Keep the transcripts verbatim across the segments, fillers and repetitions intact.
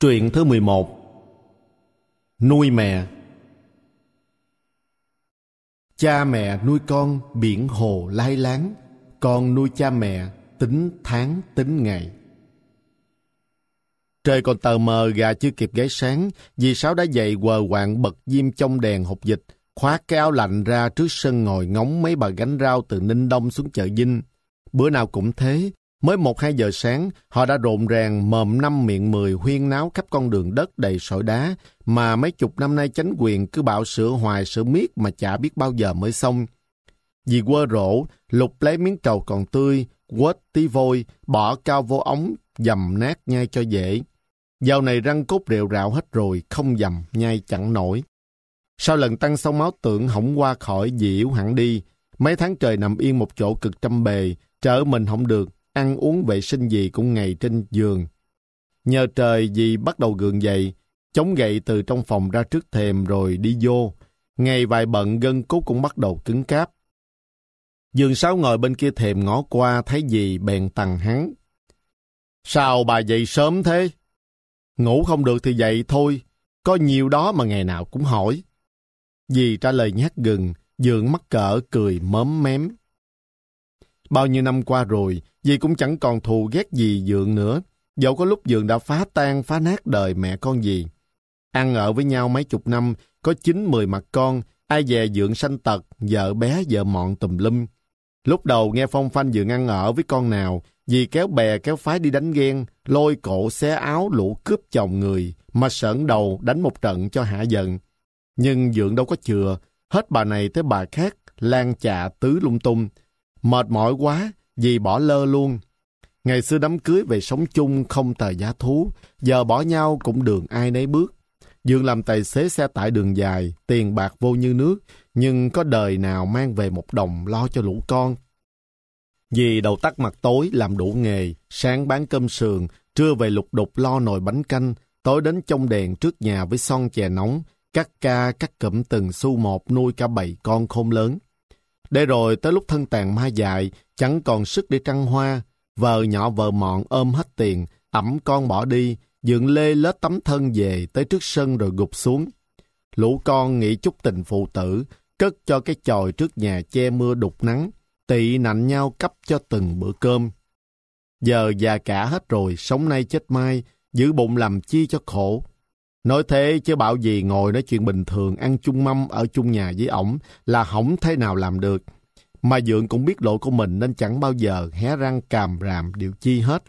Truyện thứ mười một. Nuôi mẹ. Cha mẹ nuôi con biển hồ lai láng, con nuôi cha mẹ tính tháng tính ngày. Trời còn tờ mờ, gà chưa kịp gáy sáng, dì Sáu đã dậy quờ quạng bật diêm trong đèn hột dịch, khoác cái áo lạnh ra trước sân ngồi ngóng mấy bà gánh rau từ Ninh Đông xuống chợ Vinh. Bữa nào cũng thế, mới một hai giờ sáng, họ đã rộn ràng mồm năm miệng mười huyên náo khắp con đường đất đầy sỏi đá mà mấy chục năm nay chánh quyền cứ bảo sửa hoài sửa miết mà chả biết bao giờ mới xong. Dì quơ rổ, lục lấy miếng trầu còn tươi, quết tí vôi, bỏ cao vô ống, dầm nát nhai cho dễ. Dạo này răng cốt rệu rạo hết rồi, không dầm, nhai chẳng nổi. Sau lần tăng xong máu tưởng hổng qua khỏi, dì yếu hẳn đi. Mấy tháng trời nằm yên một chỗ cực trăm bề, trở mình không được, ăn uống vệ sinh gì cũng ngày trên giường. Nhờ trời dì bắt đầu gượng dậy, chống gậy từ trong phòng ra trước thềm rồi đi vô. Ngày vài bận gân cốt cũng bắt đầu cứng cáp. Dường Sáu ngồi bên kia thềm ngó qua thấy dì bèn tằng hắn. Sao bà dậy sớm thế? Ngủ không được thì dậy thôi, có nhiều đó mà ngày nào cũng hỏi. Dì trả lời nhát gừng, Dượng mắc cỡ cười mớm mém. Bao nhiêu năm qua rồi, dì cũng chẳng còn thù ghét gì Dượng nữa, dẫu có lúc Dượng đã phá tan phá nát đời mẹ con dì. Ăn ở với nhau mấy chục năm, có chín mười mặt con, ai dè Dượng sanh tật, vợ bé vợ mọn tùm lum. Lúc đầu nghe phong phanh Dượng ăn ở với con nào, dì kéo bè kéo phái đi đánh ghen, lôi cổ xé áo lũ cướp chồng người, mà sởn đầu đánh một trận cho hả giận. Nhưng Dượng đâu có chừa, hết bà này tới bà khác, lan chạ tứ lung tung. Mệt mỏi quá, dì bỏ lơ luôn. Ngày xưa đám cưới về sống chung không tờ giá thú, giờ bỏ nhau cũng đường ai nấy bước. Dượng làm tài xế xe tải đường dài, tiền bạc vô như nước, nhưng có đời nào mang về một đồng lo cho lũ con. Dì đầu tắt mặt tối làm đủ nghề, sáng bán cơm sườn, trưa về lục đục lo nồi bánh canh, tối đến trong đèn trước nhà với son chè nóng, cắt ca cắt cụm từng xu một nuôi cả bảy con khôn lớn. Để rồi tới lúc thân tàn ma dại, chẳng còn sức để trăng hoa, vợ nhỏ vợ mọn ôm hết tiền, ẵm con bỏ đi, Dượng lê lết tấm thân về tới trước sân rồi gục xuống. Lũ con nghĩ chút tình phụ tử, cất cho cái chòi trước nhà che mưa đục nắng, tị nạnh nhau cấp cho từng bữa cơm. Giờ già cả hết rồi, sống nay chết mai, giữ bụng làm chi cho khổ. Nói thế chứ bảo gì ngồi nói chuyện bình thường, ăn chung mâm ở chung nhà với ổng là hổng thế nào làm được. Mà Dượng cũng biết lỗi của mình nên chẳng bao giờ hé răng càm ràm điều chi hết.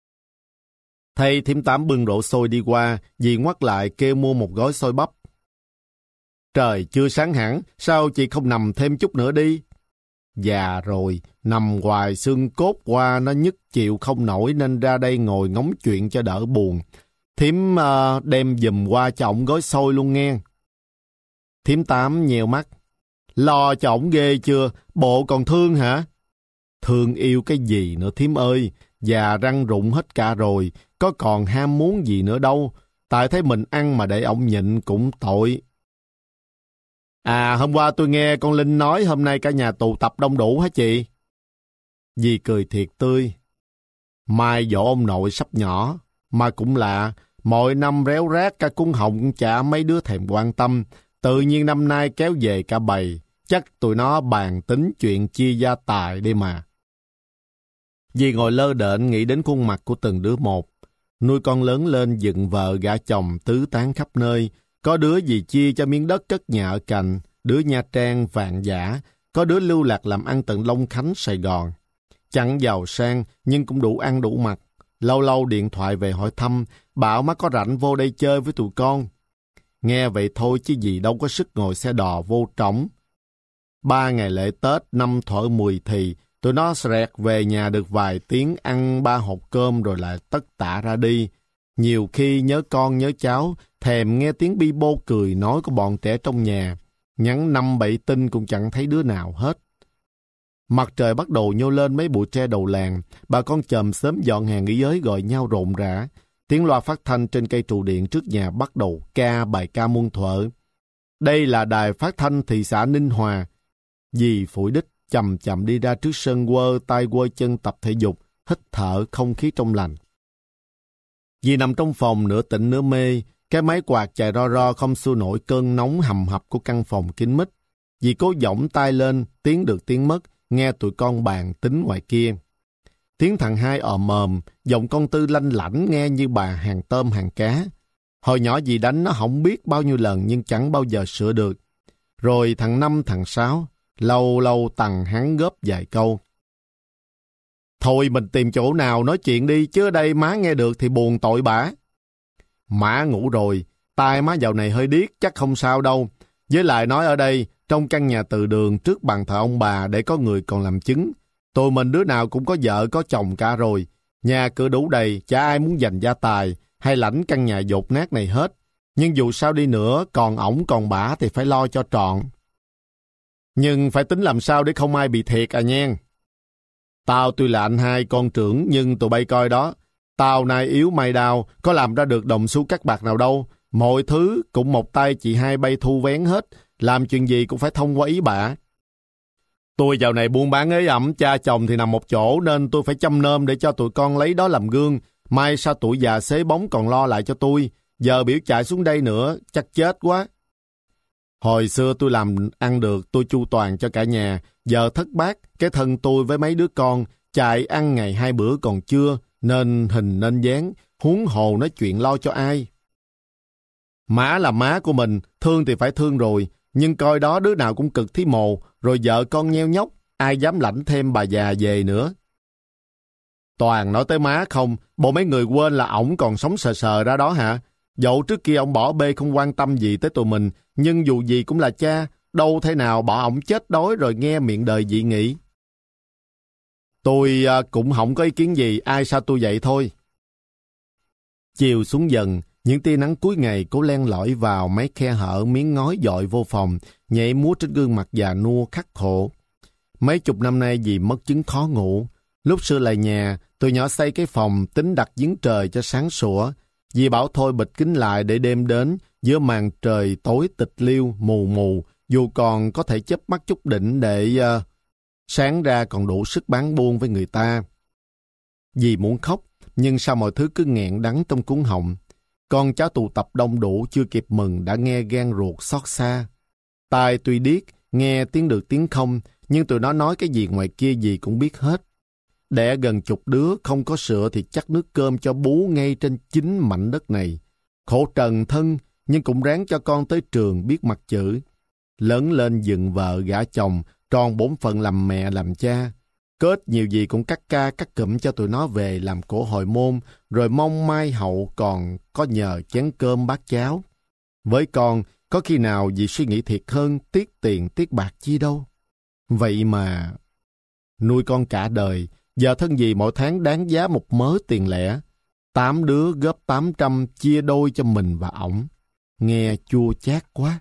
Thấy thím Tám bưng rổ xôi đi qua, dì ngoắt lại kêu mua một gói xôi bắp. Trời chưa sáng hẳn, sao chị không nằm thêm chút nữa đi? Già rồi, nằm hoài xương cốt qua nó nhức chịu không nổi nên ra đây ngồi ngóng chuyện cho đỡ buồn. Thím uh, đem giùm qua cho ổng gói xôi luôn nghe. Thím Tám nhèo mắt. Lo cho ổng ghê chưa? Bộ còn thương hả? Thương yêu cái gì nữa thím ơi? Già răng rụng hết cả rồi, có còn ham muốn gì nữa đâu. Tại thấy mình ăn mà để ổng nhịn cũng tội. À, hôm qua tôi nghe con Linh nói hôm nay cả nhà tụ tập đông đủ hả chị? Dì cười thiệt tươi. Mai dỗ ông nội sắp nhỏ, mà cũng lạ, mọi năm réo rát cả cuốn họng chả mấy đứa thèm quan tâm, tự nhiên năm nay kéo về cả bầy, chắc tụi nó bàn tính chuyện chia gia tài đi mà. Dì ngồi lơ đễnh nghĩ đến khuôn mặt của từng đứa một, nuôi con lớn lên dựng vợ gả chồng tứ tán khắp nơi, có đứa dì chia cho miếng đất cất nhà ở cạnh, đứa Nha Trang Vạn Giả, có đứa lưu lạc làm ăn tận Long Khánh Sài Gòn. Chẳng giàu sang nhưng cũng đủ ăn đủ mặc. Lâu lâu điện thoại về hỏi thăm, bảo má có rảnh vô đây chơi với tụi con. Nghe vậy thôi chứ gì đâu có sức ngồi xe đò vô trống. Ba ngày lễ Tết năm Thọ Mùi thì tụi nó rẹt về nhà được vài tiếng ăn ba hộp cơm rồi lại tất tả ra đi. Nhiều khi nhớ con nhớ cháu, thèm nghe tiếng bi bô cười nói của bọn trẻ trong nhà. Nhắn năm bảy tin cũng chẳng thấy đứa nào hết. Mặt trời bắt đầu nhô lên mấy bụi tre đầu làng, bà con chòm xóm dọn hàng nghỉ giới gọi nhau rộn rã. Tiếng loa phát thanh trên cây trụ điện trước nhà bắt đầu ca bài ca muôn thuở. Đây là đài phát thanh thị xã Ninh Hòa. Dì phủi đích chậm chậm đi ra trước sân quơ tay quơ chân tập thể dục, hít thở không khí trong lành. Dì nằm trong phòng nửa tỉnh nửa mê, cái máy quạt chạy ro ro không xua nổi cơn nóng hầm hập của căn phòng kín mít. Dì cố giỏng tay lên, tiếng được tiếng mất, nghe tụi con bàn tính ngoài kia. Tiếng thằng hai ồm ồm, giọng con Tư lanh lảnh nghe như bà hàng tôm hàng cá. Hồi nhỏ dì đánh nó không biết bao nhiêu lần nhưng chẳng bao giờ sửa được. Rồi thằng Năm, thằng Sáu, lâu lâu Tằng hắn góp vài câu. Thôi mình tìm chỗ nào nói chuyện đi, chứ ở đây má nghe được thì buồn tội bả. Má ngủ rồi, tai má dạo này hơi điếc, chắc không sao đâu. Với lại nói ở đây, trong căn nhà từ đường trước bàn thờ ông bà để có người còn làm chứng. Tụi mình đứa nào cũng có vợ có chồng cả rồi. Nhà cửa đủ đầy, chả ai muốn giành gia tài hay lãnh căn nhà dột nát này hết. Nhưng dù sao đi nữa, còn ổng còn bả thì phải lo cho trọn. Nhưng phải tính làm sao để không ai bị thiệt à nhen. Tao tuy là anh hai con trưởng nhưng tụi bay coi đó. Tao nay yếu mày đau, có làm ra được đồng xu cắt bạc nào đâu. Mọi thứ cũng một tay chị hai bay thu vén hết. Làm chuyện gì cũng phải thông qua ý bả. Tôi dạo này buôn bán ế ẩm, cha chồng thì nằm một chỗ nên tôi phải chăm nom để cho tụi con lấy đó làm gương. Mai sao tuổi già xế bóng còn lo lại cho tôi. Giờ biểu chạy xuống đây nữa, chắc chết quá. Hồi xưa tôi làm ăn được, tôi chu toàn cho cả nhà. Giờ thất bát, cái thân tôi với mấy đứa con, chạy ăn ngày hai bữa còn chưa, nên hình nên dáng, huống hồ nói chuyện lo cho ai. Má là má của mình, thương thì phải thương rồi, nhưng coi đó đứa nào cũng cực thí mồ, rồi vợ con nheo nhóc, ai dám lãnh thêm bà già về nữa. Toàn nói tới má không, bộ mấy người quên là ổng còn sống sờ sờ ra đó hả? Dẫu trước kia ông bỏ bê không quan tâm gì tới tụi mình, nhưng dù gì cũng là cha, đâu thể nào bỏ ổng chết đói rồi nghe miệng đời dị nghị. Tôi à, cũng không có ý kiến gì, ai sao tôi vậy thôi. Chiều xuống dần, những tia nắng cuối ngày cố len lỏi vào mấy khe hở miếng ngói dội vô phòng, nhảy múa trên gương mặt già nua khắc khổ. Mấy chục năm nay vì mất chứng khó ngủ. Lúc xưa lại nhà, tụi nhỏ xây cái phòng tính đặt giếng trời cho sáng sủa. Dì bảo thôi bịt kính lại để đêm đến, giữa màn trời tối tịch liêu, mù mù, dù còn có thể chớp mắt chút đỉnh để uh, sáng ra còn đủ sức bán buôn với người ta. Dì muốn khóc, nhưng sao mọi thứ cứ nghẹn đắng trong cuống họng. Con cháu tụ tập đông đủ chưa kịp mừng đã nghe gan ruột xót xa. Tai tuy điếc, nghe tiếng được tiếng không, nhưng tụi nó nói cái gì ngoài kia gì cũng biết hết. Đẻ gần chục đứa không có sữa thì chắc nước cơm cho bú ngay trên chính mảnh đất này. Khổ trần thân, nhưng cũng ráng cho con tới trường biết mặt chữ. Lớn lên dựng vợ gả chồng, tròn bổn phận làm mẹ làm cha. Kết nhiều gì cũng cắt ca cắt cụm cho tụi nó về làm cổ hồi môn, rồi mong mai hậu còn có nhờ chén cơm bát cháo. Với con, có khi nào dì suy nghĩ thiệt hơn tiếc tiền tiếc bạc chi đâu. Vậy mà nuôi con cả đời, giờ thân dì mỗi tháng đáng giá một mớ tiền lẻ. Tám đứa góp tám trăm chia đôi cho mình và ổng. Nghe chua chát quá.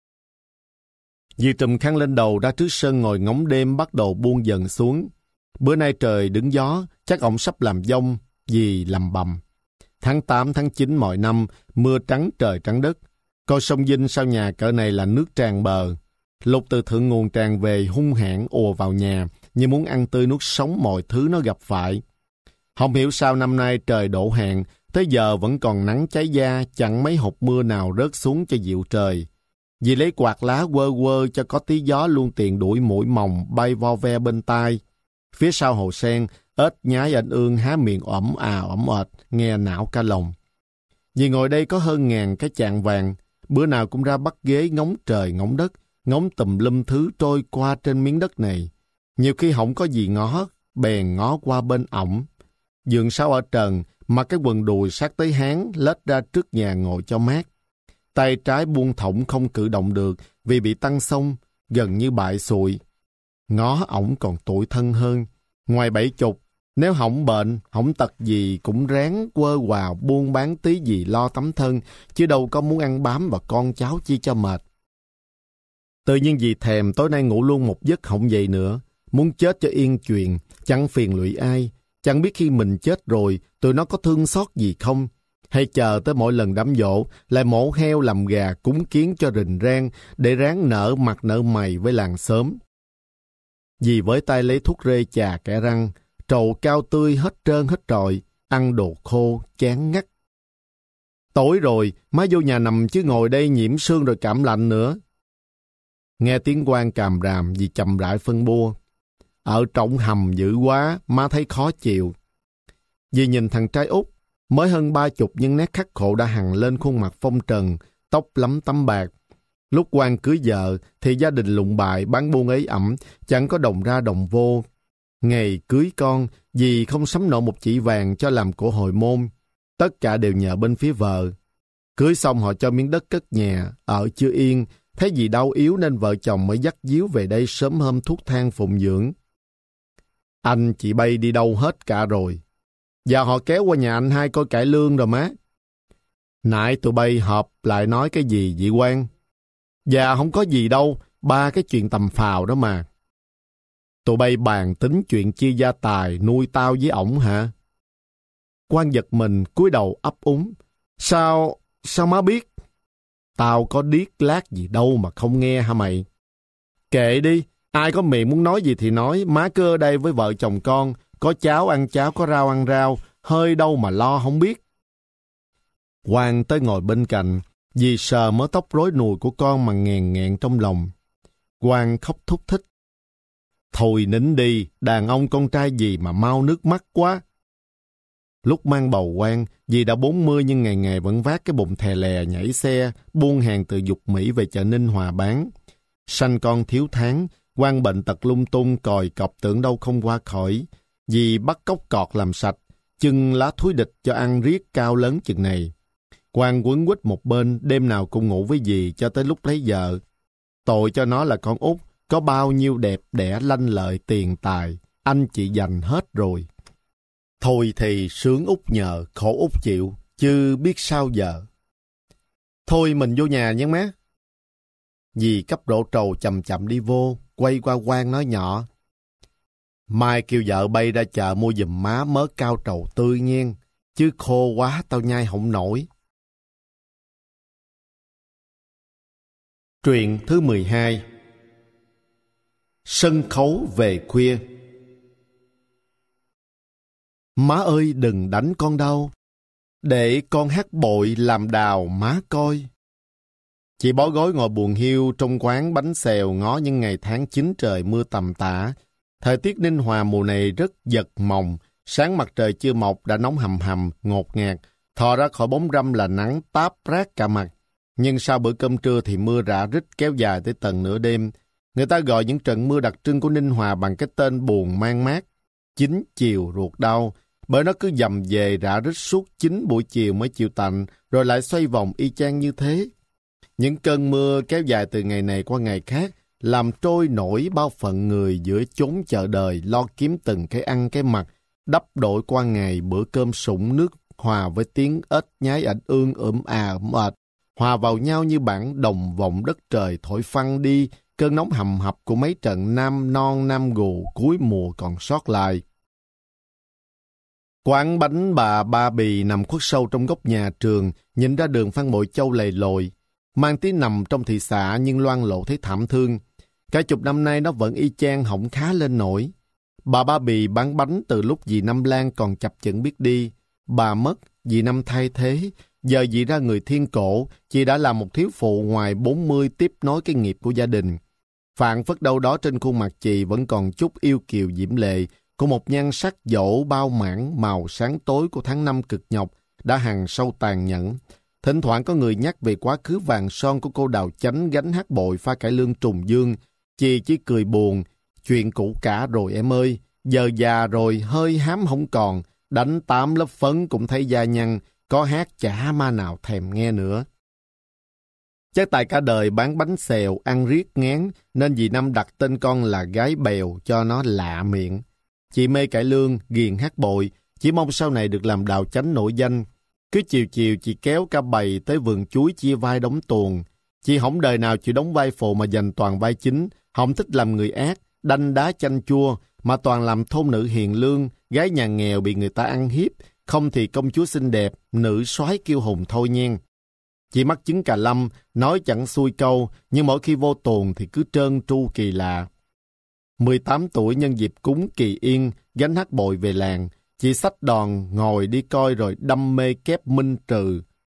Dì trùm khăn lên đầu ra trước sân ngồi ngóng đêm bắt đầu buông dần xuống. Bữa nay trời đứng gió, chắc ổng sắp làm dông, dì lầm bầm. Tháng tám, tháng chín mọi năm, mưa trắng trời trắng đất. Coi sông Vinh sau nhà cỡ này là nước tràn bờ. Lục từ thượng nguồn tràn về hung hãn ùa vào nhà, như muốn ăn tươi nuốt sống mọi thứ nó gặp phải. Không hiểu sao năm nay trời đổ hạn, tới giờ vẫn còn nắng cháy da, chẳng mấy hột mưa nào rớt xuống cho dịu trời. Dì lấy quạt lá quơ quơ cho có tí gió luôn tiện đuổi mũi mồng bay vo ve bên tai. Phía sau hồ sen, ếch nhái ảnh ương há miệng ỏm à ỏm ệt, nghe não cả lòng. Dì ngồi đây có hơn ngàn cái chạng vàng, bữa nào cũng ra bắt ghế ngóng trời ngóng đất, ngóng tùm lum thứ trôi qua trên miếng đất này. Nhiều khi không có gì ngó, bèn ngó qua bên ổng. Giường sau ở trần, mặc cái quần đùi sát tới háng, lết ra trước nhà ngồi cho mát. Tay trái buông thõng không cử động được vì bị tăng xông, gần như bại sụi. Ngó ổng còn tuổi thân hơn. Ngoài bảy chục, nếu hỏng bệnh, hỏng tật gì cũng ráng quơ quào buôn bán tí gì lo tấm thân, chứ đâu có muốn ăn bám vào con cháu chi cho mệt. Tự nhiên vì thèm tối nay ngủ luôn một giấc không dậy nữa. Muốn chết cho yên chuyện, chẳng phiền lụy ai. Chẳng biết khi mình chết rồi, tụi nó có thương xót gì không? Hay chờ tới mỗi lần đám giỗ, lại mổ heo làm gà cúng kiến cho rình rang, để ráng nở mặt nở mày với làng xóm. Dì với tay lấy thuốc rê chà kẻ răng, trầu cao tươi hết trơn hết trọi, ăn đồ khô, chán ngắt, Tối rồi, má vô nhà nằm chứ ngồi đây nhiễm sương rồi cảm lạnh nữa. Nghe tiếng Quang càm ràm vì chậm rãi phân bua. Ở trong hầm dữ quá, má thấy khó chịu. Vì nhìn thằng trai út, mới hơn ba chục nhưng nét khắc khổ đã hằn lên khuôn mặt phong trần, tóc lấm tấm bạc. Lúc Quang cưới vợ thì gia đình lụng bại, bán buôn ế ẩm, chẳng có đồng ra đồng vô. Ngày cưới con, dì không sắm nổi một chỉ vàng cho làm của hồi môn. Tất cả đều nhờ bên phía vợ. Cưới xong họ cho miếng đất cất nhà, ở chưa yên. Thấy dì đau yếu nên vợ chồng mới dắt díu về đây sớm hôm thuốc thang phụng dưỡng. Anh chị bay đi đâu hết cả rồi. Và họ kéo qua nhà anh hai coi cải lương rồi má. Nãy tụi bay họp lại nói cái gì vậy Quang? Dạ không có gì đâu, ba cái chuyện tầm phào đó mà. Tụi bay bàn tính chuyện chia gia tài nuôi tao với ổng hả? Quang giật mình cúi đầu ấp úng. Sao, sao má biết? Tao có điếc lát gì đâu mà không nghe hả mày? Kệ đi, ai có miệng muốn nói gì thì nói, má cứ ở đây với vợ chồng con, có cháo ăn cháo, có rau ăn rau, hơi đâu mà lo không biết. Quang tới ngồi bên cạnh, dì sờ mớ tóc rối nùi của con mà nghèn nghẹn trong lòng. Quang khóc thúc thích. Thôi nín đi, đàn ông con trai gì mà mau nước mắt quá. Lúc mang bầu Quang, dì đã bốn mươi nhưng ngày ngày vẫn vác cái bụng thè lè nhảy xe, buôn hàng từ Dục Mỹ về chợ Ninh Hòa bán. Sanh con thiếu tháng, Quang bệnh tật lung tung, còi cọc tưởng đâu không qua khỏi. Dì bắt cốc cọt làm sạch, chưng lá thúi địch cho ăn riết cao lớn chừng này. Quang quấn quýt một bên, đêm nào cũng ngủ với dì cho tới lúc lấy vợ. Tội cho nó là con út, có bao nhiêu đẹp đẽ lanh lợi tiền tài, anh chị dành hết rồi. Thôi thì sướng út nhờ, khổ út chịu, chứ biết sao giờ. Thôi mình vô nhà nhé má. Dì cấp độ trầu chậm chậm đi vô, quay qua Quang nói nhỏ. Mai kêu vợ bay ra chợ mua giùm má mớ cao trầu tươi nhiên, chứ khô quá tao nhai không nổi. Truyện thứ mười hai. Sân khấu về khuya. Má ơi đừng đánh con đâu, để con hát bội làm đào má coi. Chị bó gối ngồi buồn hiu trong quán bánh xèo ngó những ngày tháng chín trời mưa tầm tã. Thời tiết Ninh Hòa mùa này rất giật mồng, sáng mặt trời chưa mọc đã nóng hầm hầm, ngột ngạt, thò ra khỏi bóng râm là nắng táp rát cả mặt. Nhưng sau bữa cơm trưa thì mưa rã rít kéo dài tới tận nửa đêm. Người ta gọi những trận mưa đặc trưng của Ninh Hòa bằng cái tên buồn mang mát. Chín chiều ruột đau, bởi nó cứ dầm về rã rít suốt chín buổi chiều mới chịu tạnh, rồi lại xoay vòng y chang như thế. Những cơn mưa kéo dài từ ngày này qua ngày khác, làm trôi nổi bao phận người giữa chốn chợ đời lo kiếm từng cái ăn cái mặc, đắp đổi qua ngày bữa cơm sủng nước hòa với tiếng ếch nhái ảnh ương ưm à mệt, hòa vào nhau như bản đồng vọng đất trời thổi phăng đi cơn nóng hầm hập của mấy trận nam non nam gù cuối mùa còn sót lại. Quán bánh bà Ba Bì nằm khuất sâu trong góc nhà trường, nhìn ra đường Phan Bội Châu lầy lội. Mang tí nằm trong thị xã nhưng loan lộ thấy thảm thương. Cả chục năm nay nó vẫn y chang hổng khá lên nổi. Bà Ba Bì bán bánh từ lúc dì Năm Lan còn chập chững biết đi. Bà mất, dì Năm thay thế. Giờ dì ra người thiên cổ, chị đã là một thiếu phụ ngoài bốn mươi tiếp nối cái nghiệp của gia đình. Phảng phất đâu đó trên khuôn mặt chị vẫn còn chút yêu kiều diễm lệ của một nhan sắc dỗ bao mãn màu sáng tối của tháng năm cực nhọc đã hằn sâu tàn nhẫn. Thỉnh thoảng có người nhắc về quá khứ vàng son của cô Đào Chánh gánh hát bội pha cải lương trùng dương. Chị chỉ cười buồn, chuyện cũ cả rồi em ơi, giờ già rồi hơi hám không còn, đánh tám lớp phấn cũng thấy da nhăn, có hát chả ma nào thèm nghe nữa. Chắc tại cả đời bán bánh xèo, ăn riết ngán, nên dì Năm đặt tên con là gái bèo cho nó lạ miệng. Chị mê cải lương, ghiền hát bội, chỉ mong sau này được làm Đào Chánh nổi danh. Cứ chiều chiều chị kéo cả bầy tới vườn chuối chia vai đóng tuồng. Chị không đời nào chịu đóng vai phụ mà dành toàn vai chính, không thích làm người ác, đanh đá chanh chua, mà toàn làm thôn nữ hiền lương, gái nhà nghèo bị người ta ăn hiếp, không thì công chúa xinh đẹp, nữ soái kiêu hùng thôi nhen. Chị mắc chứng cà lâm, nói chẳng xuôi câu, nhưng mỗi khi vô tuồng thì cứ trơn tru kỳ lạ. mười tám tuổi nhân dịp cúng Kỳ Yên, gánh hát bội về làng, chị xách đòn ngồi đi coi rồi đâm mê kép Minh Trừ,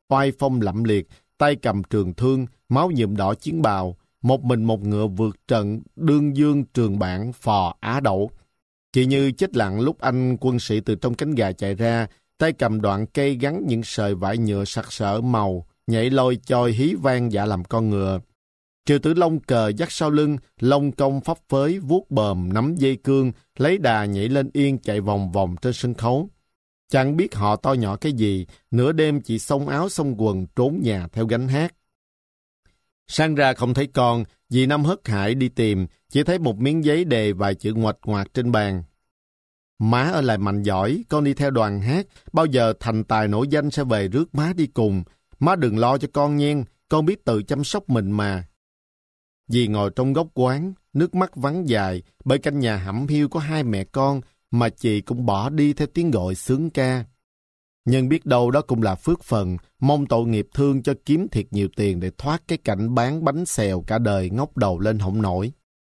oai phong lẫm liệt, tay cầm trường thương, máu nhuộm đỏ chiến bào, một mình một ngựa vượt trận, đương dương trường bản phò Á Đậu. Chị Như chết lặng lúc anh quân sĩ từ trong cánh gà chạy ra, tay cầm đoạn cây gắn những sợi vải nhựa sặc sỡ màu, nhảy lôi choi hí vang dạ làm con ngựa. Triệu Tử Long cờ dắt sau lưng, lông công phấp phới, vuốt bờm, nắm dây cương, lấy đà nhảy lên yên chạy vòng vòng trên sân khấu. Chẳng biết họ to nhỏ cái gì, nửa đêm chỉ xông áo xông quần trốn nhà theo gánh hát. Sang ra không thấy con, dì Năm hớt hải đi tìm, chỉ thấy một miếng giấy đề vài chữ ngoạch ngoạc trên bàn. Má ở lại mạnh giỏi, con đi theo đoàn hát, bao giờ thành tài nổi danh sẽ về rước má đi cùng. Má đừng lo cho con nhen, con biết tự chăm sóc mình mà. Dì ngồi trong góc quán, nước mắt vắng dài, bởi căn nhà hẩm hiu có hai mẹ con, mà chị cũng bỏ đi theo tiếng gọi sướng ca. Nhưng biết đâu đó cũng là phước phần, mong tội nghiệp thương cho kiếm thiệt nhiều tiền để thoát cái cảnh bán bánh xèo cả đời ngóc đầu lên hổng nổi.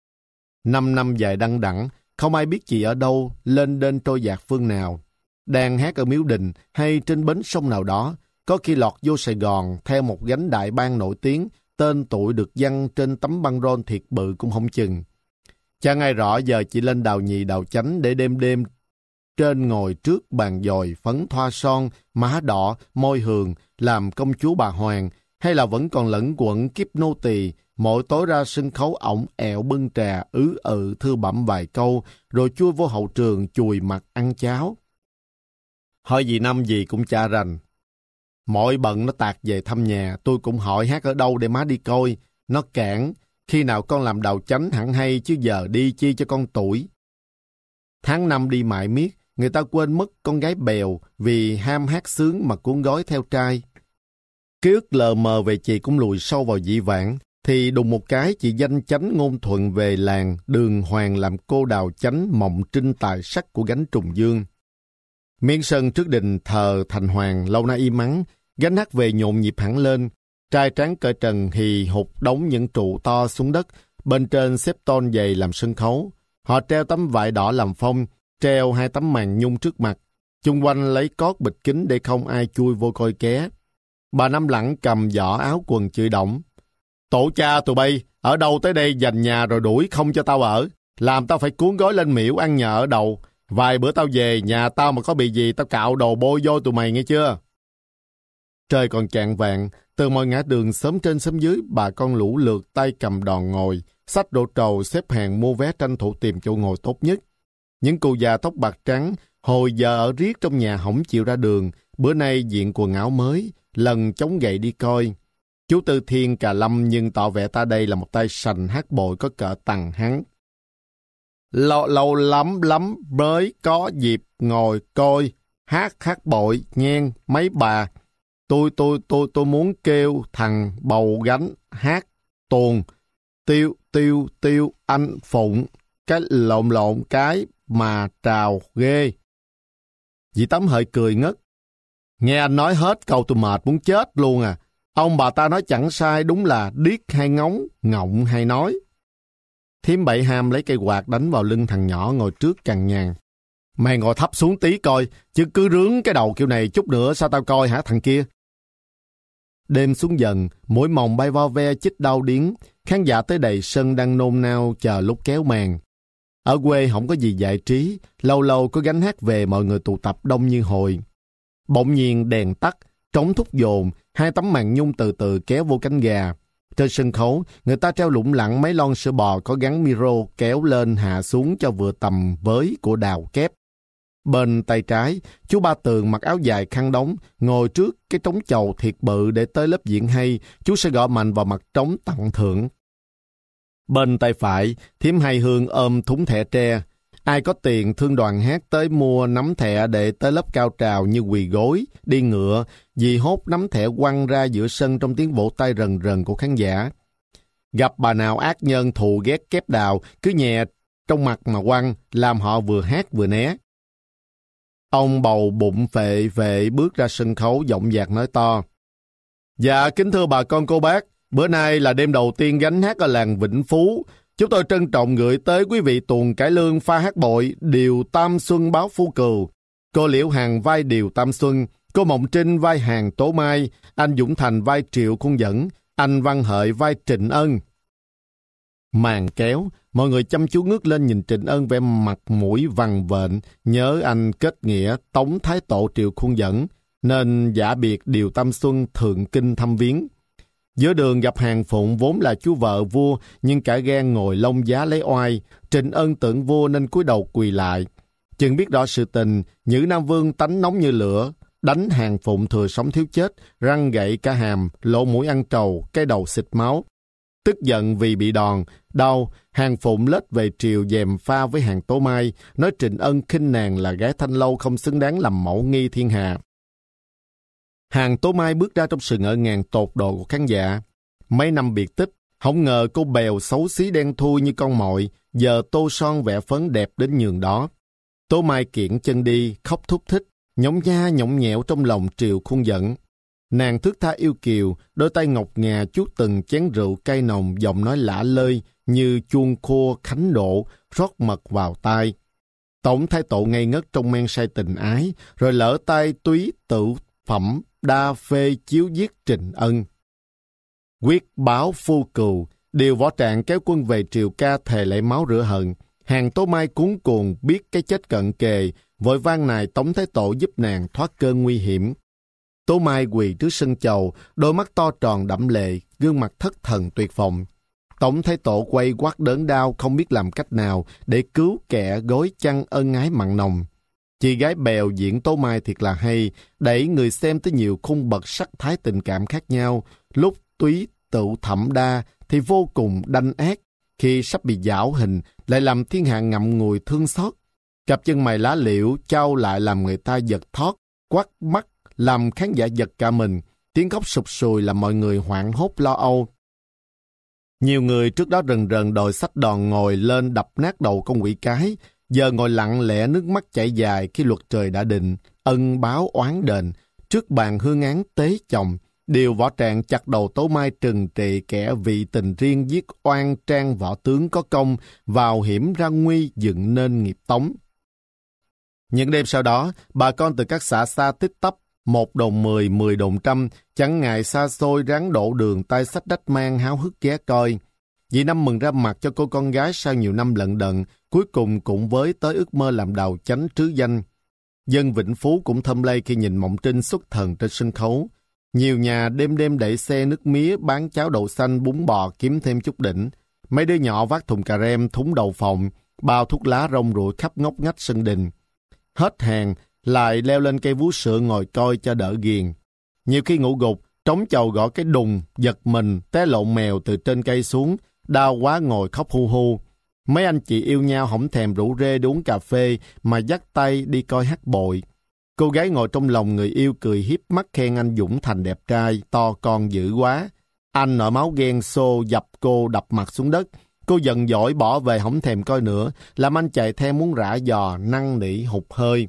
Năm năm dài đăng đẳng, không ai biết chị ở đâu, lên đên trôi dạt phương nào. Đang hát ở Miếu Đình hay trên bến sông nào đó, có khi lọt vô Sài Gòn theo một gánh đại bang nổi tiếng, tên tuổi được dăng trên tấm băng rôn thiệt bự cũng không chừng. Chẳng ai rõ giờ chị lên đào nhì đào chánh để đêm đêm trên ngồi trước bàn dòi phấn thoa son, má đỏ, môi hường, làm công chúa bà Hoàng, hay là vẫn còn lẫn quẩn kiếp nô tỳ, mỗi tối ra sân khấu ổng ẹo bưng trà, ứ ự thư bẩm vài câu, rồi chui vô hậu trường chùi mặt ăn cháo. Hỏi gì Năm gì cũng chả rành. Mỗi bận nó tạt về thăm nhà, tôi cũng hỏi hát ở đâu để má đi coi. Nó cản, khi nào con làm đầu chánh hẳn hay chứ giờ đi chi cho con tuổi. Tháng năm đi mãi miết, người ta quên mất con gái bèo vì ham hát sướng mà cuốn gói theo trai. Ký ức lờ mờ về chị cũng lùi sâu vào dĩ vãng, thì đùng một cái chị danh chánh ngôn thuận về làng đường hoàng làm cô đào chánh mộng trinh tài sắc của gánh Trùng Dương. Miếng sân trước đình thờ Thành Hoàng lâu nay im ắng, gánh hát về nhộn nhịp hẳn lên. Trai tráng cởi trần hì hục đóng những trụ to xuống đất, bên trên xếp tôn dày làm sân khấu. Họ treo tấm vải đỏ làm phông, treo hai tấm màn nhung trước mặt, chung quanh lấy cót bịt kín để không ai chui vô coi ké. Bà Năm lẳng cầm giỏ áo quần chửi động. Tổ cha tụi bay, ở đâu tới đây giành nhà rồi đuổi không cho tao ở, làm tao phải cuốn gói lên miễu ăn nhờ ở đầu. Vài bữa tao về, nhà tao mà có bị gì tao cạo đồ bôi vô tụi mày nghe chưa? Trời còn chạng vạng, từ mọi ngã đường xóm trên xóm dưới, bà con lũ lượt tay cầm đòn ngồi, xách đồ trầu xếp hàng mua vé tranh thủ tìm chỗ ngồi tốt nhất. Những cụ già tóc bạc trắng, hồi giờ ở riết trong nhà không chịu ra đường, bữa nay diện quần áo mới, lần chống gậy đi coi. Chú Tư Thiên cà lâm nhưng tỏ vẻ ta đây là một tay sành hát bội có cỡ tằng hắn. Lâu, lâu lắm lắm mới có dịp ngồi coi hát hát bội nhen mấy bà. Tôi tôi tôi tôi muốn kêu thằng bầu gánh hát tuồng tiêu tiêu tiêu anh phụng cái lộn lộn cái mà trào ghê. Dì Tám hợi cười ngất. Nghe anh nói hết câu tôi mệt muốn chết luôn à. Ông bà ta nói chẳng sai, đúng là điếc hay ngóng, ngọng hay nói. Thím Bảy Ham lấy cây quạt đánh vào lưng thằng nhỏ ngồi trước cằn nhằn. Mày ngồi thấp xuống tí coi, chứ cứ rướng cái đầu kiểu này chút nữa sao tao coi hả thằng kia. Đêm xuống dần, mỗi mồng bay vo ve chích đau điếng, khán giả tới đầy sân đang nôn nao chờ lúc kéo màn. Ở quê không có gì giải trí, lâu lâu có gánh hát về mọi người tụ tập đông như hồi. Bỗng nhiên đèn tắt, trống thúc dồn, hai tấm màn nhung từ từ kéo vô cánh gà. Trên sân khấu, người ta treo lủng lẳng mấy lon sữa bò có gắn micro kéo lên hạ xuống cho vừa tầm với của đào kép. Bên tay trái, chú Ba Tường mặc áo dài khăn đóng, ngồi trước cái trống chầu thiệt bự để tới lớp diễn hay, chú sẽ gõ mạnh vào mặt trống tặng thưởng. Bên tay phải, thím Hai Hương ôm thúng thẻ tre. Ai có tiền thương đoàn hát tới mua nắm thẻ để tới lớp cao trào như quỳ gối, đi ngựa, vì hốt nắm thẻ quăng ra giữa sân trong tiếng vỗ tay rần rần của khán giả. Gặp bà nào ác nhân thù ghét kép đào, cứ nhẹ trong mặt mà quăng, làm họ vừa hát vừa né. Ông bầu bụng phệ phệ bước ra sân khấu giọng dạc nói to. Dạ, kính thưa bà con cô bác, bữa nay là đêm đầu tiên gánh hát ở làng Vĩnh Phú. Chúng tôi trân trọng gửi tới quý vị tuồng cải lương pha hát bội Điều Tam Xuân báo Phu Cừu. Cô Liễu Hằng vai Điều Tam Xuân, Cô Mộng Trinh vai Hàn Tố Mai, anh Dũng Thành vai Triệu Khuôn Dẫn, anh Văn Hợi vai Trịnh Ân. Màn kéo, mọi người chăm chú ngước lên nhìn Trịnh Ân vẻ mặt mũi vằn vện, nhớ anh kết nghĩa Tống Thái Tổ Triệu Khuôn Dẫn, nên giả biệt điều Tam Xuân thượng kinh thăm viếng. Giữa đường gặp Hàn Phụng vốn là chú vợ vua, nhưng cả gan ngồi lông giá lấy oai. Trịnh Ân tưởng vua nên cúi đầu quỳ lại. Chừng biết rõ sự tình, Nhữ Nam Vương tánh nóng như lửa, đánh Hàn Phụng thừa sống thiếu chết, răng gãy cả hàm, lỗ mũi ăn trầu, cái đầu xịt máu. Tức giận vì bị đòn, đau, Hàn Phụng lết về triều dèm pha với Hàn Tố Mai, nói Trịnh Ân khinh nàng là gái Thanh Lâu không xứng đáng làm mẫu nghi thiên hạ. Hàn Tố Mai bước ra trong sự ngỡ ngàng tột độ của khán giả. Mấy năm biệt tích, không ngờ cô bèo xấu xí đen thui như con mội, giờ tô son vẽ phấn đẹp đến nhường đó. Tố Mai kiễng chân đi, khóc thúc thích, nhõng nha nhõng nhẽo trong lòng Triệu Khuôn Dẫn. Nàng thước tha yêu kiều, đôi tay ngọc ngà chuốt từng chén rượu cay nồng, giọng nói lả lơi như chuông khô khánh độ, rót mật vào tai. Tổng Thái Tổ ngây ngất trong men say tình ái, rồi lỡ tay túy tự phẩm đa phê chiếu giết Trịnh Ân. Quyết báo phu cừu, điều Võ Trạng kéo quân về triều ca thề lấy máu rửa hận. Hàn Tố Mai cuống cuồng biết cái chết cận kề, vội vang nài Tống Thái Tổ giúp nàng thoát cơn nguy hiểm. Tố Mai quỳ trước sân chầu, đôi mắt to tròn đẫm lệ, gương mặt thất thần tuyệt vọng. Tống Thái Tổ quay quát đớn đau không biết làm cách nào để cứu kẻ gối chăn ân ái mặn nồng. Chị gái bèo diễn Tố Mai thiệt là hay, đẩy người xem tới nhiều khung bậc sắc thái tình cảm khác nhau. Lúc túy tự thẩm đa thì vô cùng đanh ác, khi sắp bị giảo hình lại làm thiên hạ ngậm ngùi thương xót. Cặp chân mày lá liễu trao lại làm người ta giật thót, quắt mắt làm khán giả giật cả mình, tiếng khóc sụp sùi làm mọi người hoảng hốt lo âu. Nhiều người trước đó rần rần đòi xách đòn ngồi lên đập nát đầu con quỷ cái, giờ ngồi lặng lẽ nước mắt chảy dài khi luật trời đã định, ân báo oán đền, trước bàn hương án tế chồng, điều Võ Trạng chặt đầu Tố Mai trừng trị kẻ vị tình riêng giết oan trang võ tướng có công, vào hiểm ra nguy dựng nên nghiệp Tống. Những đêm sau đó, bà con từ các xã xa tích tấp, một đồng mười, mười đồng trăm, chẳng ngại xa xôi ráng đổ đường tay sách đách mang háo hức ghé coi. Dì Năm mừng ra mặt cho cô con gái sau nhiều năm lận đận, cuối cùng cũng với tới ước mơ làm đầu chánh trứ danh. Dân Vĩnh Phú cũng thâm lây khi nhìn Mộng Trinh xuất thần trên sân khấu. Nhiều nhà đêm đêm đẩy xe nước mía bán cháo đậu xanh bún bò kiếm thêm chút đỉnh. Mấy đứa nhỏ vác thùng cà rem thúng đầu phòng, bao thuốc lá rong ruổi khắp ngóc ngách sân đình. Hết hàng, lại leo lên cây vú sữa ngồi coi cho đỡ ghiền. Nhiều khi ngủ gục, trống chầu gõ cái đùng, giật mình, té lộn mèo từ trên cây xuống, đau quá ngồi khóc hu hu. Mấy anh chị yêu nhau không thèm rủ rê đi uống cà phê mà dắt tay đi coi hát bội. Cô gái ngồi trong lòng người yêu cười hiếp mắt khen anh Dũng Thành đẹp trai, to con dữ quá. Anh nổi máu ghen xô dập cô đập mặt xuống đất. Cô giận dỗi bỏ về không thèm coi nữa, làm anh chạy theo muốn rã giò, năn nỉ hụt hơi.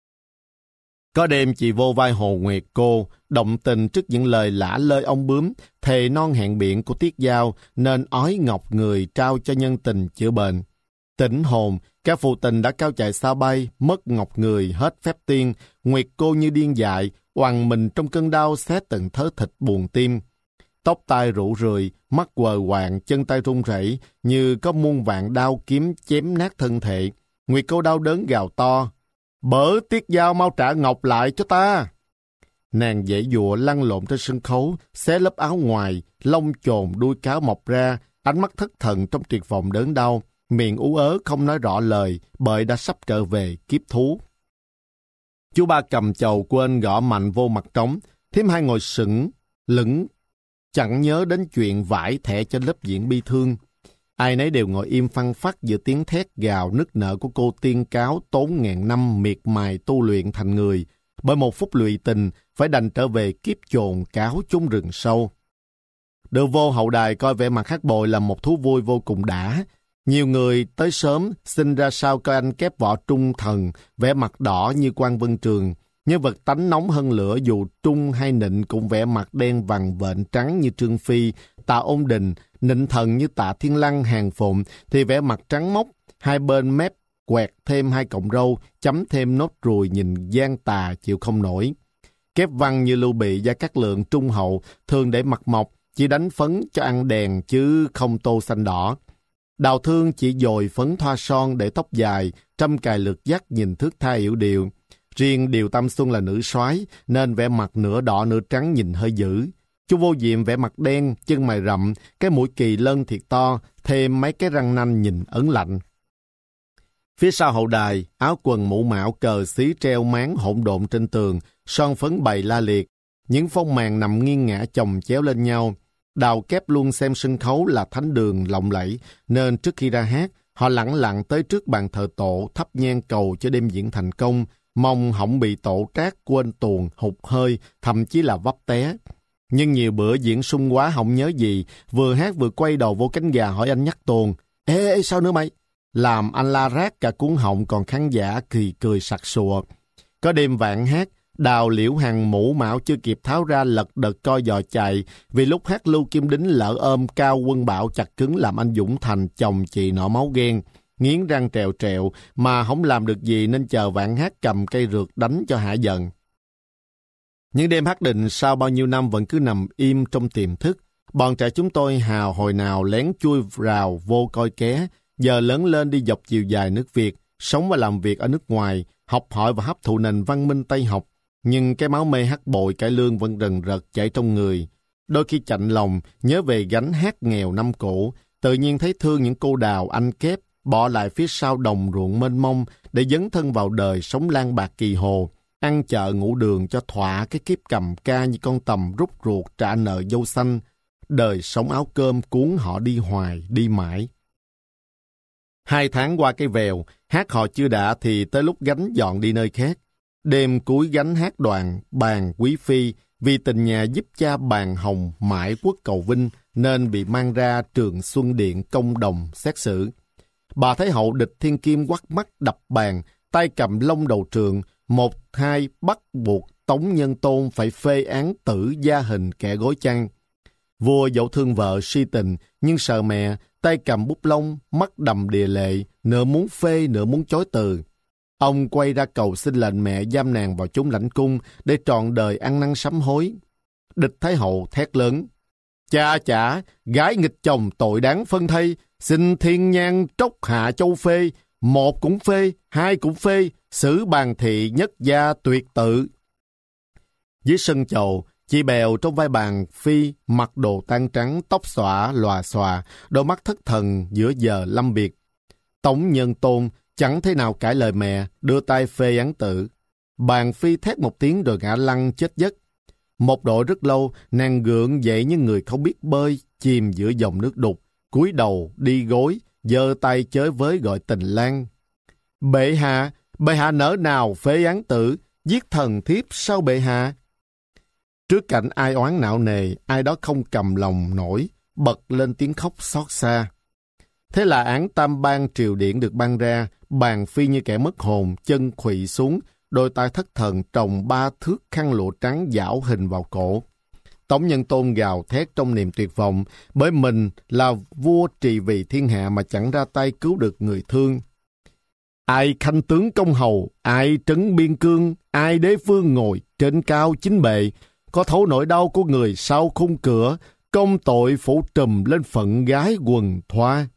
Có đêm chị vô vai Hồ Nguyệt cô, động tình trước những lời lả lơi ông bướm, thề non hẹn biện của Tiết Giao, nên ói ngọc người trao cho nhân tình chữa bệnh. Tỉnh hồn, các phụ tình đã cao chạy xa bay, mất ngọc người, hết phép tiên, Nguyệt cô như điên dại, oằn mình trong cơn đau xé từng thớ thịt buồn tim. Tóc tai rũ rượi, mắt quờ quạng, chân tay run rẩy như có muôn vạn đao kiếm chém nát thân thể. Nguyệt cô đau đớn gào to, bỡ Tiết Giao mau trả ngọc lại cho ta. Nàng dễ dụa lăn lộn trên sân khấu, xé lớp áo ngoài, lông chồn đuôi cáo mọc ra, ánh mắt thất thần trong tuyệt vọng đớn đau, miệng ú ớ không nói rõ lời, bởi đã sắp trở về kiếp thú. Chú ba cầm chầu quên gõ mạnh vô mặt trống, thím hai ngồi sững, lững, chẳng nhớ đến chuyện vải thẻ cho lớp diễn bi thương. Ai nấy đều ngồi im phăng phắc giữa tiếng thét gào nức nở của cô tiên cáo tốn ngàn năm miệt mài tu luyện thành người, bởi một phút lụy tình phải đành trở về kiếp chồn cáo chung rừng sâu. Được vô hậu đài coi vẻ mặt hát bội là một thú vui vô cùng đã. Nhiều người tới sớm xin ra sau coi anh kép võ trung thần, vẻ mặt đỏ như Quan Vân Trường. Nhân vật tánh nóng hơn lửa dù trung hay nịnh cũng vẻ mặt đen vằn vện trắng như Trương Phi, Tạ Ôn Đình, nịnh thần như Tạ Thiên Lăng, Hàng Phụng thì vẻ mặt trắng mốc, hai bên mép quẹt thêm hai cọng râu, chấm thêm nốt ruồi nhìn gian tà chịu không nổi. Kép văn như Lưu Bị, Gia Cát Lượng, Trung Hậu thường để mặt mộc, chỉ đánh phấn cho ăn đèn chứ không tô xanh đỏ. Đào Thương chỉ dồi phấn thoa son để tóc dài, trăm cài lược dắt nhìn thước tha yểu điệu. Riêng Điều Tam Xuân là nữ soái nên vẻ mặt nửa đỏ nửa trắng nhìn hơi dữ. Chu Vô Diệm vẻ mặt đen, chân mày rậm, cái mũi kỳ lân thiệt to, thêm mấy cái răng nanh nhìn ấn lạnh. Phía sau hậu đài, áo quần mũ mão cờ xí treo máng hỗn độn trên tường, son phấn bày la liệt. Những phong màn nằm nghiêng ngả chồng chéo lên nhau. Đào Kép luôn xem sân khấu là thánh đường lộng lẫy, nên trước khi ra hát, họ lẳng lặng tới trước bàn thờ tổ thắp nhang cầu cho đêm diễn thành công, mong không bị tổ trác quên tuồng, hụt hơi, thậm chí là vấp té. Nhưng nhiều bữa diễn sung quá không nhớ gì, vừa hát vừa quay đầu vô cánh gà hỏi anh nhắc tuồng. Ê, ê, sao nữa mày? Làm anh la rát cả cuốn họng, còn khán giả thì cười sặc sụa. Có đêm vạn hát, Đào Liễu Hằng mũ mão chưa kịp tháo ra lật đật coi dò chạy, vì lúc hát Lưu Kim Đính lỡ ôm Cao Quân Bảo chặt cứng làm anh Dũng Thành chồng chị nọ máu ghen, nghiến răng trèo trèo mà không làm được gì nên chờ vạn hát cầm cây rượt đánh cho hả giận. Những đêm hát định sau bao nhiêu năm vẫn cứ nằm im trong tiềm thức. Bọn trẻ chúng tôi hào hồi nào lén chui rào vô coi ké, giờ lớn lên đi dọc chiều dài nước Việt, sống và làm việc ở nước ngoài, học hỏi và hấp thụ nền văn minh Tây học. Nhưng cái máu mê hát bội cải lương vẫn rần rật chảy trong người. Đôi khi chạnh lòng, nhớ về gánh hát nghèo năm cũ, tự nhiên thấy thương những cô đào anh Kép, bỏ lại phía sau đồng ruộng mênh mông để dấn thân vào đời sống lang bạc kỳ hồ, ăn chợ ngủ đường cho thỏa cái kiếp cầm ca như con tầm rút ruột trả nợ dâu xanh. Đời sống áo cơm cuốn họ đi hoài, đi mãi. Hai tháng qua cái vèo, hát họ chưa đã thì tới lúc gánh dọn đi nơi khác. Đêm cuối gánh hát đoàn, bàn quý phi, vì tình nhà giúp cha bàn hồng mãi quốc cầu vinh, nên bị mang ra Trường Xuân Điện công đồng xét xử. Bà Thái Hậu địch thiên kim quắt mắt đập bàn, tay cầm lông đầu trường, một hai bắt buộc Tống Nhân Tôn phải phê án tử gia hình kẻ gối chăn. Vua dẫu thương vợ si tình, nhưng sợ mẹ, tay cầm bút lông, mắt đầm đìa lệ, nửa muốn phê nửa muốn chối từ. Ông quay ra cầu xin lệnh mẹ giam nàng vào chốn lãnh cung để trọn đời ăn năn sám hối. Địch Thái Hậu thét lớn: Cha chả, gái nghịch chồng tội đáng phân thây, xin thiên nhang tróc hạ châu phê, một cũng phê, hai cũng phê, xử bàn thị nhất gia tuyệt tự. Dưới sân chầu, chị Bèo trong vai bàn phi, mặc đồ tang trắng, tóc xõa, lòa xòa, đôi mắt thất thần giữa giờ lâm biệt. Tống Nhân Tôn chẳng thế nào cãi lời mẹ, đưa tay phê án tử. Bàn phi thét một tiếng rồi ngã lăn chết giấc. Một đội rất lâu, nàng gượng dậy như người không biết bơi, chìm giữa dòng nước đục, cúi đầu đi gối, giơ tay chới với gọi tình lang. Bệ hạ, bệ hạ nỡ nào phê án tử, giết thần thiếp sao bệ hạ? Trước cảnh ai oán nạo nề, ai đó không cầm lòng nổi, bật lên tiếng khóc xót xa. Thế là án tam ban triều điển được ban ra, bàn phi như kẻ mất hồn, chân khuỵu xuống, đôi tay thất thần trồng ba thước khăn lụa trắng giảo hình vào cổ. Tống Nhân Tôn gào thét trong niềm tuyệt vọng, bởi mình là vua trị vì thiên hạ mà chẳng ra tay cứu được người thương. Ai khanh tướng công hầu, ai trấn biên cương, ai đế vương ngồi trên cao chính bệ, có thấu nỗi đau của người sau khung cửa, công tội phủ trùm lên phận gái quần thoa.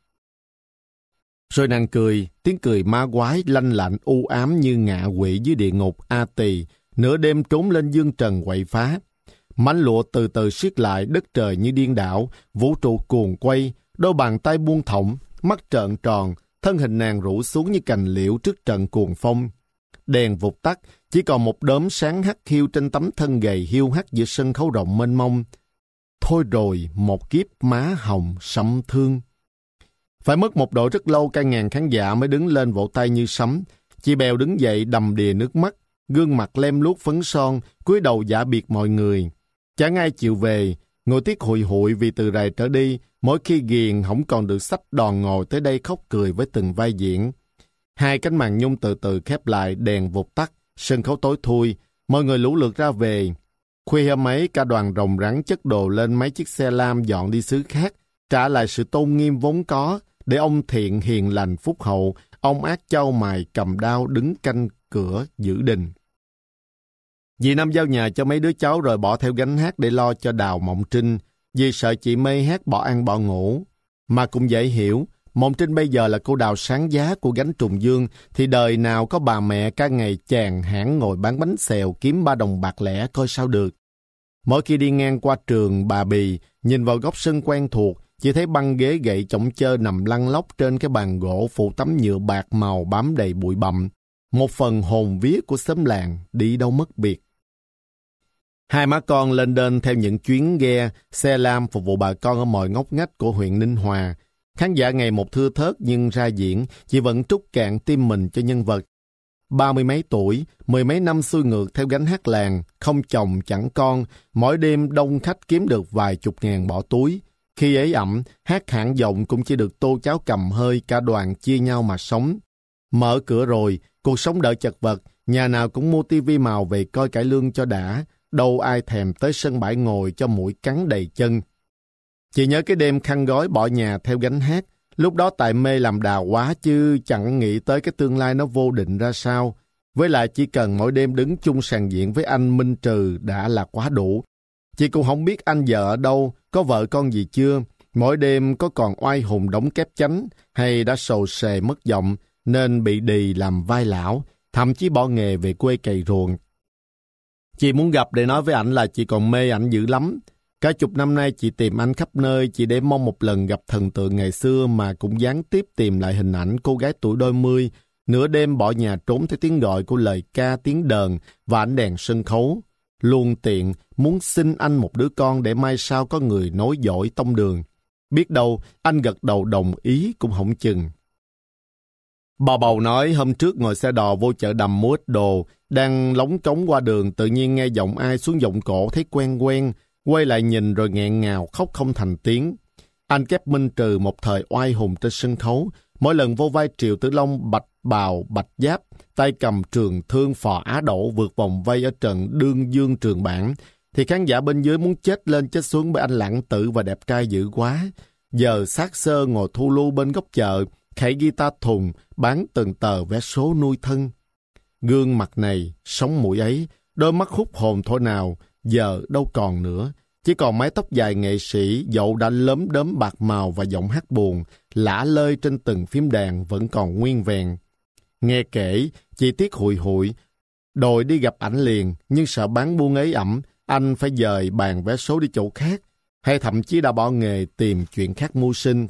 Rồi nàng cười, tiếng cười ma quái lanh lạnh u ám như ngạ quỷ dưới địa ngục A Tỳ, nửa đêm trốn lên dương trần quậy phá. Mảnh lụa từ từ siết lại, đất trời như điên đảo, vũ trụ cuồng quay, đôi bàn tay buông thõng, mắt trợn tròn, thân hình nàng rũ xuống như cành liễu trước trận cuồng phong. Đèn vụt tắt, chỉ còn một đốm sáng hắt hiu trên tấm thân gầy hiu hắt giữa sân khấu rộng mênh mông. Thôi rồi, một kiếp má hồng sẫm thương. Phải mất một độ rất lâu cả ngàn khán giả mới đứng lên vỗ tay như sấm. Chị Bèo đứng dậy đầm đìa nước mắt, gương mặt lem luốc phấn son, cúi đầu giả biệt mọi người. Chẳng ai chịu về, ngồi tiếc hụi hụi vì từ rày trở đi, mỗi khi ghiền không còn được xách đòn ngồi tới đây khóc cười với từng vai diễn. Hai cánh màn nhung từ từ khép lại, đèn vụt tắt, sân khấu tối thui, mọi người lũ lượt ra về. Khuya hôm ấy, cả đoàn rồng rắn chất đồ lên mấy chiếc xe lam dọn đi xứ khác, trả lại sự tôn nghiêm vốn có, để ông thiện hiền lành phúc hậu, ông ác châu mài cầm đao đứng canh cửa giữ đình. Dì Năm giao nhà cho mấy đứa cháu rồi bỏ theo gánh hát để lo cho Đào Mộng Trinh, vì sợ chị Mây hát bỏ ăn bỏ ngủ. Mà cũng dễ hiểu, Mộng Trinh bây giờ là cô Đào sáng giá của gánh Trùng Dương, thì đời nào có bà mẹ cả ngày chàng hãng ngồi bán bánh xèo kiếm ba đồng bạc lẻ coi sao được. Mỗi khi đi ngang qua trường Bà Bì, nhìn vào góc sân quen thuộc, chỉ thấy băng ghế gậy chổng chơ nằm lăn lóc trên cái bàn gỗ phủ tấm nhựa bạc màu bám đầy bụi bặm. Một phần hồn vía của xóm làng đi đâu mất biệt. Hai má con lên đên theo những chuyến ghe, xe lam phục vụ bà con ở mọi ngóc ngách của huyện Ninh Hòa. Khán giả ngày một thưa thớt nhưng ra diễn, chỉ vẫn trút cạn tim mình cho nhân vật. Ba mươi mấy tuổi, mười mấy năm xuôi ngược theo gánh hát làng, không chồng chẳng con, mỗi đêm đông khách kiếm được vài chục ngàn bỏ túi. Khi ế ẩm, hát hạng giọng cũng chỉ được tô cháo cầm hơi, cả đoàn chia nhau mà sống. Mở cửa rồi, cuộc sống đỡ chật vật, nhà nào cũng mua tivi màu về coi cải lương cho đã, đâu ai thèm tới sân bãi ngồi cho mũi cắn đầy chân. Chỉ nhớ cái đêm khăn gói bỏ nhà theo gánh hát, lúc đó tại mê làm đào quá chứ chẳng nghĩ tới cái tương lai nó vô định ra sao. Với lại chỉ cần mỗi đêm đứng chung sàn diễn với anh Minh Trừ đã là quá đủ. Chị cũng không biết anh vợ ở đâu, có vợ con gì chưa, mỗi đêm có còn oai hùng đóng kép chánh hay đã sầu sề mất giọng nên bị đì làm vai lão, thậm chí bỏ nghề về quê cày ruộng. Chị muốn gặp để nói với ảnh là chị còn mê ảnh dữ lắm. Cả chục năm nay chị tìm anh khắp nơi chỉ để mong một lần gặp thần tượng ngày xưa, mà cũng gián tiếp tìm lại hình ảnh cô gái tuổi đôi mươi, nửa đêm bỏ nhà trốn theo tiếng gọi của lời ca tiếng đờn và ánh đèn sân khấu. Luôn tiện muốn xin anh một đứa con để mai sau có người nối dõi tông đường. Biết đâu anh gật đầu đồng ý cũng không chừng. Bà Bầu nói hôm trước ngồi xe đò vô chợ Đầm mua ít đồ, đang lóng trống qua đường tự nhiên nghe giọng ai xuống giọng cổ thấy quen quen, quay lại nhìn rồi nghẹn ngào khóc không thành tiếng. Anh kép Minh Trừ một thời oai hùng trên sân khấu, mỗi lần vô vai Triệu Tử Long bạch bào bạch giáp, tay cầm trường thương phò Á Đỗ vượt vòng vây ở trận đương dương trường bản, thì khán giả bên dưới muốn chết lên chết xuống bởi anh lãng tử và đẹp trai dữ quá. Giờ xác xơ ngồi thu lưu bên góc chợ, khẩy guitar thùng, bán từng tờ vé số nuôi thân. Gương mặt này, sống mũi ấy, đôi mắt hút hồn thôi nào, giờ đâu còn nữa. Chỉ còn mái tóc dài nghệ sĩ, dậu đã lấm đốm bạc màu và giọng hát buồn, lả lơi trên từng phím đàn vẫn còn nguyên vẹn. Nghe kể, chị tiếc hụi hụi, đòi đi gặp ảnh liền, nhưng sợ bán buôn ấy ẩm, anh phải dời bàn vé số đi chỗ khác, hay thậm chí đã bỏ nghề tìm chuyện khác mưu sinh.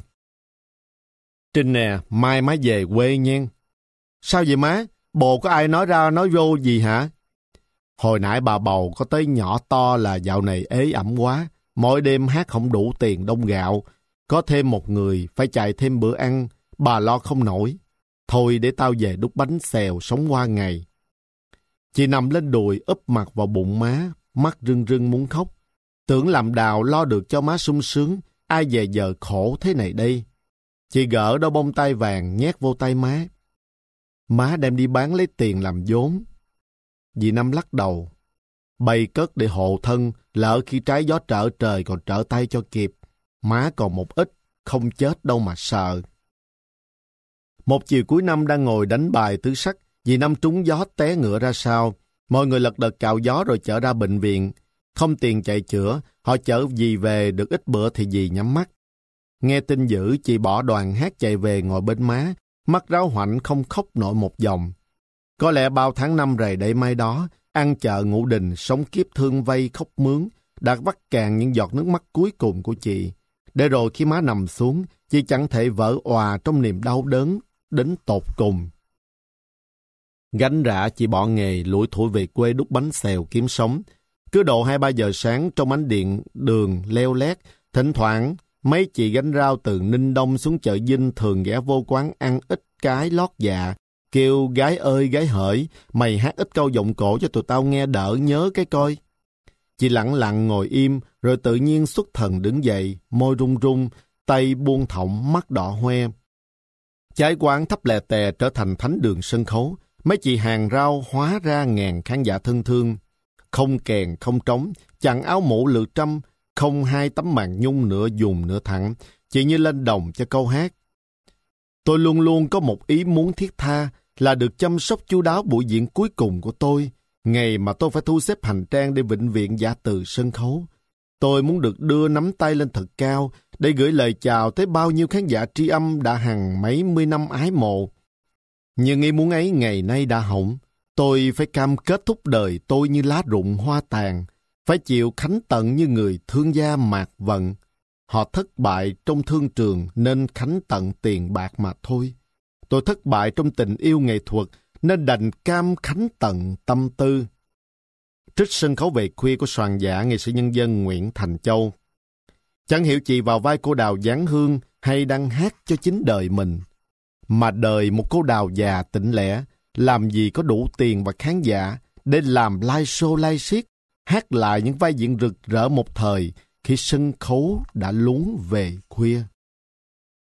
Trinh nè, mai má về quê nha. Sao vậy má? Bồ có ai nói ra nói vô gì hả? Hồi nãy bà Bầu có tới nhỏ to là dạo này ế ẩm quá, mỗi đêm hát không đủ tiền đông gạo, có thêm một người phải chạy thêm bữa ăn, bà lo không nổi. Thôi để tao về đút bánh xèo sống qua ngày. Chị nằm lên đùi úp mặt vào bụng má, mắt rưng rưng muốn khóc. Tưởng làm Đào lo được cho má sung sướng, ai về giờ khổ thế này đây. Chị gỡ đôi bông tai vàng nhét vô tay má. Má đem đi bán lấy tiền làm vốn. Dì Năm lắc đầu. Bày cất để hộ thân, lỡ khi trái gió trở trời còn trở tay cho kịp. Má còn một ít, không chết đâu mà sợ. Một chiều cuối năm đang ngồi đánh bài tứ sắc, dì Năm trúng gió té ngựa ra sau. Mọi người lật đật cạo gió rồi chở ra bệnh viện. Không tiền chạy chữa, họ chở dì về được ít bữa thì dì nhắm mắt. Nghe tin dữ, chị bỏ đoàn hát chạy về ngồi bên má, mắt ráo hoảnh không khóc nổi một dòng. Có lẽ bao tháng năm rày đẩy mai đó, ăn chợ ngũ đình, sống kiếp thương vây khóc mướn, đã vắt cạn những giọt nước mắt cuối cùng của chị. Để rồi khi má nằm xuống, chị chẳng thể vỡ òa trong niềm đau đớn đến tột cùng. Gánh rã chị bỏ nghề lủi thủi về quê đút bánh xèo kiếm sống. Cứ độ hai ba giờ sáng trong ánh điện đường leo lét, thỉnh thoảng mấy chị gánh rau từ Ninh Đông xuống chợ Vinh thường ghé vô quán ăn ít cái lót dạ, kêu gái ơi gái hỡi, mày hát ít câu giọng cổ cho tụi tao nghe đỡ nhớ cái coi. Chị lặng lặng ngồi im, rồi tự nhiên xuất thần đứng dậy, môi run run, tay buông thõng, mắt đỏ hoe. Trái quán thấp lè tè trở thành thánh đường sân khấu, mấy chị hàng rau hóa ra ngàn khán giả thân thương. Không kèn, không trống, chẳng áo mũ lự trăm, không hai tấm màn nhung nửa dùng nửa thẳng, chỉ như lên đồng cho câu hát. Tôi luôn luôn có một ý muốn thiết tha là được chăm sóc chu đáo buổi diễn cuối cùng của tôi, Ngày mà tôi phải thu xếp hành trang để vĩnh viễn giả từ sân khấu. Tôi muốn được đưa nắm tay lên thật cao để gửi lời chào tới bao nhiêu khán giả tri âm đã hàng mấy mươi năm ái mộ. Nhưng ý muốn ấy ngày nay đã hỏng. Tôi phải cam kết thúc đời tôi như lá rụng hoa tàn, phải chịu khánh tận như người thương gia mạt vận. Họ thất bại trong thương trường nên khánh tận tiền bạc mà thôi. Tôi thất bại trong tình yêu nghệ thuật nên đành cam khánh tận tâm tư. Trích sân khấu về khuya của soạn giả nghệ sĩ nhân dân Nguyễn Thành Châu. Chẳng hiểu chị vào vai cô đào Giáng Hương hay đang hát cho chính đời mình. Mà đời một cô đào già tỉnh lẻ, làm gì có đủ tiền và khán giả để làm live show live siết, hát lại những vai diễn rực rỡ một thời khi sân khấu đã lún về khuya.